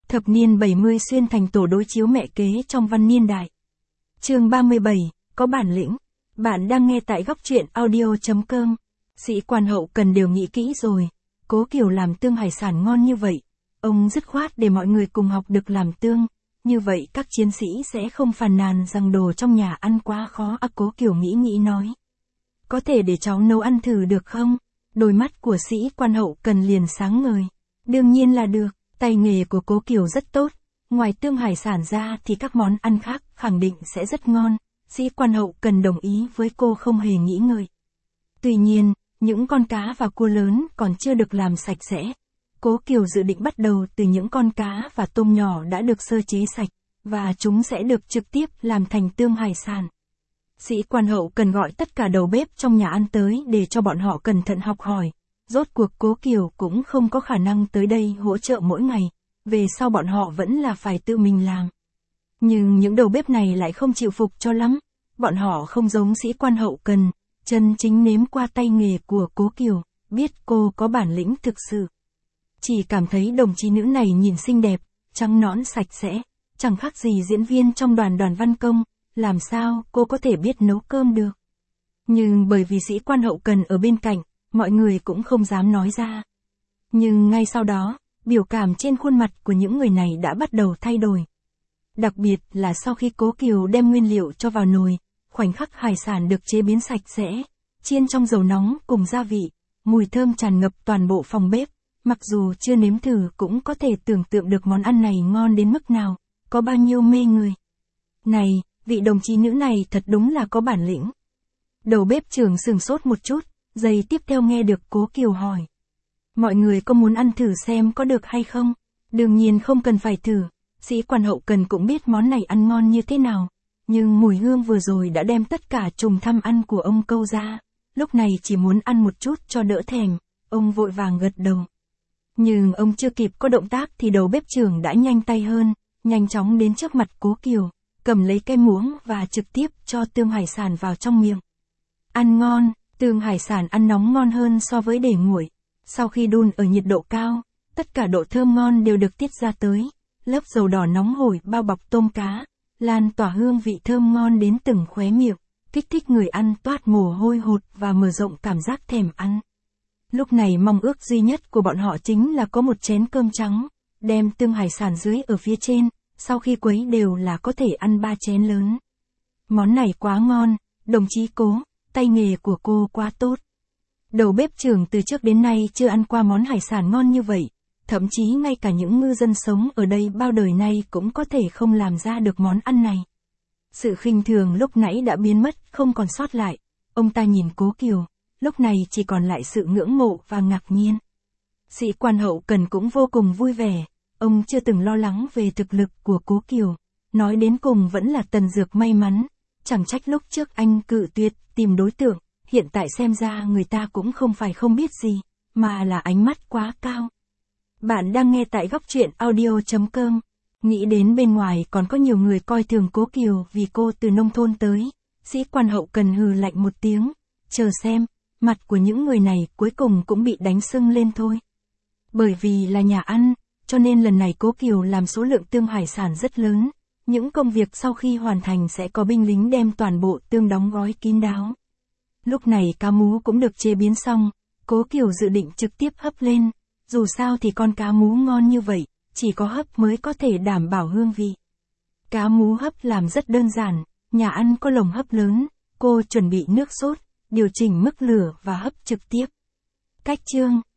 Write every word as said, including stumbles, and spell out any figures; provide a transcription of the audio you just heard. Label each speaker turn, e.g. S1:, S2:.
S1: Thập niên bảy mươi xuyên thành tổ đối chiếu mẹ kế trong văn niên đại. Chương ba mươi bảy, có bản lĩnh. Bạn đang nghe tại góc truyện audio chấm com. Sĩ quan hậu cần đều nghĩ kỹ rồi. Cố Kiều làm tương hải sản ngon như vậy. Ông dứt khoát để mọi người cùng học được làm tương. Như vậy các chiến sĩ sẽ không phàn nàn rằng đồ trong nhà ăn quá khó. À, Cố Kiều nghĩ nghĩ nói. Có thể để cháu nấu ăn thử được không? Đôi mắt của sĩ quan hậu cần liền sáng ngời. Đương nhiên là được. Tay nghề của Cố Kiều rất tốt, ngoài tương hải sản ra thì các món ăn khác khẳng định sẽ rất ngon, sĩ quan hậu cần đồng ý với cô không hề nghĩ ngợi. Tuy nhiên, những con cá và cua lớn còn chưa được làm sạch sẽ. Cố Kiều dự định bắt đầu từ những con cá và tôm nhỏ đã được sơ chế sạch, và chúng sẽ được trực tiếp làm thành tương hải sản. Sĩ quan hậu cần gọi tất cả đầu bếp trong nhà ăn tới để cho bọn họ cẩn thận học hỏi. Rốt cuộc Cố Kiều cũng không có khả năng tới đây hỗ trợ mỗi ngày, về sau bọn họ vẫn là phải tự mình làm. Nhưng những đầu bếp này lại không chịu phục cho lắm, bọn họ không giống sĩ quan hậu cần, chân chính nếm qua tay nghề của Cố Kiều, biết cô có bản lĩnh thực sự. Chỉ cảm thấy đồng chí nữ này nhìn xinh đẹp, trắng nõn sạch sẽ, chẳng khác gì diễn viên trong đoàn đoàn văn công, làm sao cô có thể biết nấu cơm được. Nhưng bởi vì sĩ quan hậu cần ở bên cạnh, mọi người cũng không dám nói ra. Nhưng ngay sau đó, biểu cảm trên khuôn mặt của những người này đã bắt đầu thay đổi. Đặc biệt là sau khi Cố Kiều đem nguyên liệu cho vào nồi, khoảnh khắc hải sản được chế biến sạch sẽ, chiên trong dầu nóng cùng gia vị, mùi thơm tràn ngập toàn bộ phòng bếp, mặc dù chưa nếm thử cũng có thể tưởng tượng được món ăn này ngon đến mức nào, có bao nhiêu mê người. Này, vị đồng chí nữ này thật đúng là có bản lĩnh. Đầu bếp trưởng sửng sốt một chút. Giây tiếp theo nghe được Cố Kiều hỏi. Mọi người có muốn ăn thử xem có được hay không? Đương nhiên không cần phải thử, sĩ quan hậu cần cũng biết món này ăn ngon như thế nào. Nhưng mùi hương vừa rồi đã đem tất cả trùng thăm ăn của ông câu ra. Lúc này chỉ muốn ăn một chút cho đỡ thèm, ông vội vàng gật đầu. Nhưng ông chưa kịp có động tác thì đầu bếp trưởng đã nhanh tay hơn, nhanh chóng đến trước mặt Cố Kiều, cầm lấy cái muỗng và trực tiếp cho tương hải sản vào trong miệng. Ăn ngon. Tương hải sản ăn nóng ngon hơn so với để nguội. Sau khi đun ở nhiệt độ cao, tất cả độ thơm ngon đều được tiết ra tới. Lớp dầu đỏ nóng hổi bao bọc tôm cá, lan tỏa hương vị thơm ngon đến từng khóe miệng, kích thích người ăn toát mồ hôi hột và mở rộng cảm giác thèm ăn. Lúc này mong ước duy nhất của bọn họ chính là có một chén cơm trắng, đem tương hải sản dưới ở phía trên, sau khi quấy đều là có thể ăn ba chén lớn. Món này quá ngon, đồng chí Cố. Tay nghề của cô quá tốt. Đầu bếp trưởng từ trước đến nay chưa ăn qua món hải sản ngon như vậy, thậm chí ngay cả những ngư dân sống ở đây bao đời nay cũng có thể không làm ra được món ăn này. Sự khinh thường lúc nãy đã biến mất, không còn sót lại. Ông ta nhìn Cố Kiều, lúc này chỉ còn lại sự ngưỡng mộ và ngạc nhiên. Sĩ quan hậu cần cũng vô cùng vui vẻ, ông chưa từng lo lắng về thực lực của Cố Kiều, nói đến cùng vẫn là Tần Dược may mắn. Chẳng trách lúc trước anh cự tuyệt tìm đối tượng, hiện tại xem ra người ta cũng không phải không biết gì, mà là ánh mắt quá cao. Bạn đang nghe tại góc truyện audio chấm com. Nghĩ đến bên ngoài còn có nhiều người coi thường Cố Kiều vì cô từ nông thôn tới, sĩ quan hậu cần hừ lạnh một tiếng, chờ xem, mặt của những người này cuối cùng cũng bị đánh sưng lên thôi. Bởi vì là nhà ăn, cho nên lần này Cố Kiều làm số lượng tương hải sản rất lớn. Những công việc sau khi hoàn thành sẽ có binh lính đem toàn bộ tương đóng gói kín đáo. Lúc này cá mú cũng được chế biến xong, Cố Kiều dự định trực tiếp hấp lên, dù sao thì con cá mú ngon như vậy, chỉ có hấp mới có thể đảm bảo hương vị. Cá mú hấp làm rất đơn giản, nhà ăn có lồng hấp lớn, cô chuẩn bị nước sốt, điều chỉnh mức lửa và hấp trực tiếp. Cách chương